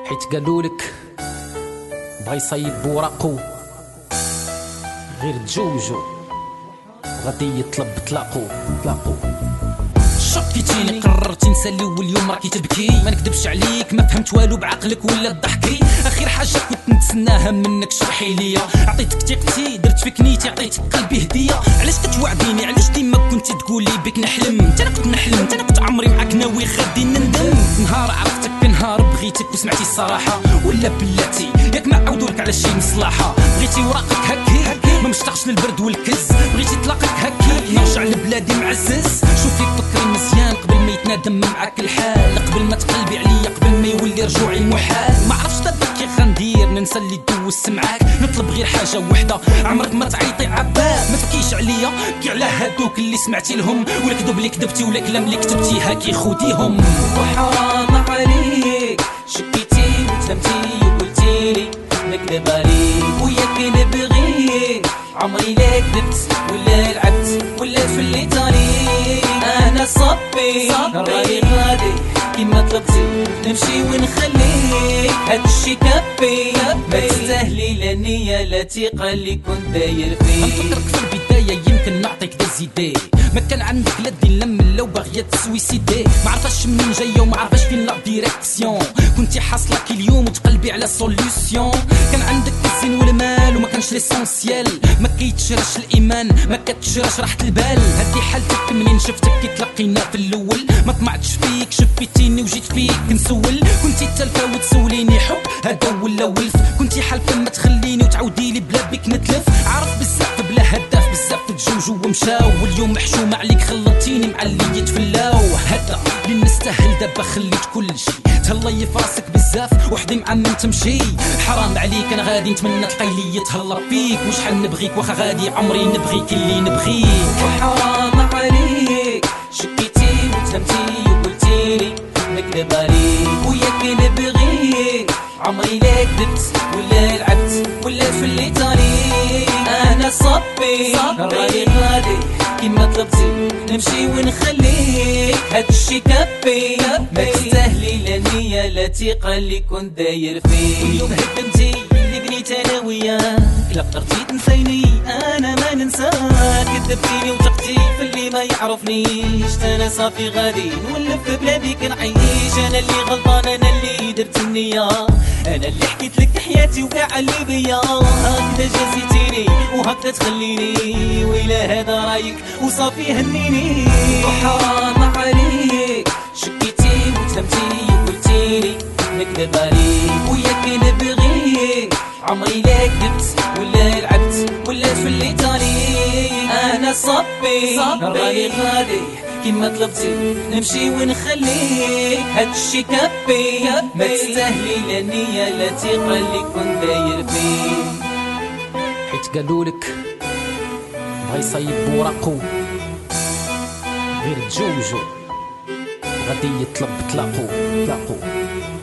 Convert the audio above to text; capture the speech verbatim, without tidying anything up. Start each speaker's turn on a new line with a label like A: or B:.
A: حيت قالولك بغا يصيب بوراقو غير تجوجو غادي يطلب طلاقو طلاقو. شكيتيني قررتي نسالي واليوم راكي تبكي، ما نكذبش عليك ما فهمت والو بعقلك ولا ضحكي. اخر حاجه كنت نتسناها منك شرحي ليا، عطيتك ثقتي درت فيك نيتي عطيتك قلبي هديه. علاش كتوعديني علاش ديما كنتي تقولي بك نحلم؟ انت انا كنت نحلم انت انا كنت عمري معاك ناوي غادي نندم. نهار عرفتك نهار بغيتك وسمعتي الصراحه، ولا بلاتي ياك ما عاودولك على شي مصلحه. بغيتي وراقك هكي ما مشتاقش للبرد والكز، بغيتي طلاقك هكي نرجع لبلادي معزز. شوفي فكري مزيان قبل ما يتنادم معاك الحال، قبل ما تقلبي عليا قبل ما يولي رجوعي محال. ما عرفتش دابا كي غندير ننسى اللي دوزت معاك، نطلب غير حاجه وحده عمرك ما تعيطي عباد. ما تبكيش عليا كي على هادوك اللي سمعتي لهم، والكذب اللي كذبتي ولا كلام اللي كتبتي هاكي خوديهم.
B: وحرام عليك شكيتي وتهمتي وقلتيلي نكذب عليك وياك نبغيك، عمري لا كذبت ولا لعبت ولا تفليت عليك. انا صبي راني غادي كيما طلبتي نمشي ونخليك، هادشي كبي ما تستاهلي لا نية لا ثقة اللي كنت داير فيك.
A: نفكرك في البدايه يمكن نعطيك دا زيدي، ما كان عندك لا دين لم لو باغيه تسويسيدي. ما عرفاش منين جايه وما عرفاش فين لا ديريكسيون، كنتي حاصله كي اليوم وتقلبي على سوليوشن. كان عندك الزين والمال وما كانش ليسونسيال، ما كيتشراش الايمان ما كتشراش راحه البال. هادي حالتك منين شفتك كي تلاقينا في الاول، ما طمعتش فيك شفيتيني وجيت فيك نسول. كنتي التالفه وتسوليني حب هذا ولا ولف، كنتي حالفه ما تخليني وتعاودي لي بلا بك نتلف. عارف بزاف بلا هداف بزاف تجوجو ومشاو، واليوم محشومه عليك خلطتيني مع اللي يتفلاو. هذا اللي نستاهل دابا خليت كل شي، تهلاي في راسك بزاف وحدي مع من تمشي. حرام عليك انا غادي نتمنى تلقاي لي يتهلا فيك، وشحال نبغيك واخا غادي عمري نبغيك اللي نبغيك.
B: وحرام عليك شكيتي وتهمتي وقلتيلي نكذب عليك وياك نبغيك، عمري لا كذبت ولا لعبت ولا تفليت عليك. انا صبي راني غادي كيما طلبتي نمشي ونخليك، هادشي كبي ما تستاهلي لا نية لا ثقة اللي كنت داير فيك. اليوم هدمتي اللي بنيت انا وياك، لا قدرتي تنسيني انا ما ننساك. كذبتيني وثقتي في اللي ما يعرفنيش، انا صافي غادي نولف بلا بيك نعيش. انا اللي غلطان انا اللي درت النية، انا اللي حكيت لك حياتي وكاع اللي بيا. هكذا جازيتيني وهكذا تخليني، ويلا هذا رايك وصافي هنيني. وحرام عليك شكيتي وتهمتي وقلتيلي نكذب عليك وياك نبغيك، عمري لا كذبت ولا لعبت ولا تفليت عليك. انا صبي راني غادي كيما طلبتي نمشي ونخليك، هادشي كبي ما تستاهلي لا نية لا ثقة اللي كنت داير فيك.
A: حيت قالولك بغا يصيب بوراقو غير تجوجو غادي يطلب طلاقو طلاقو.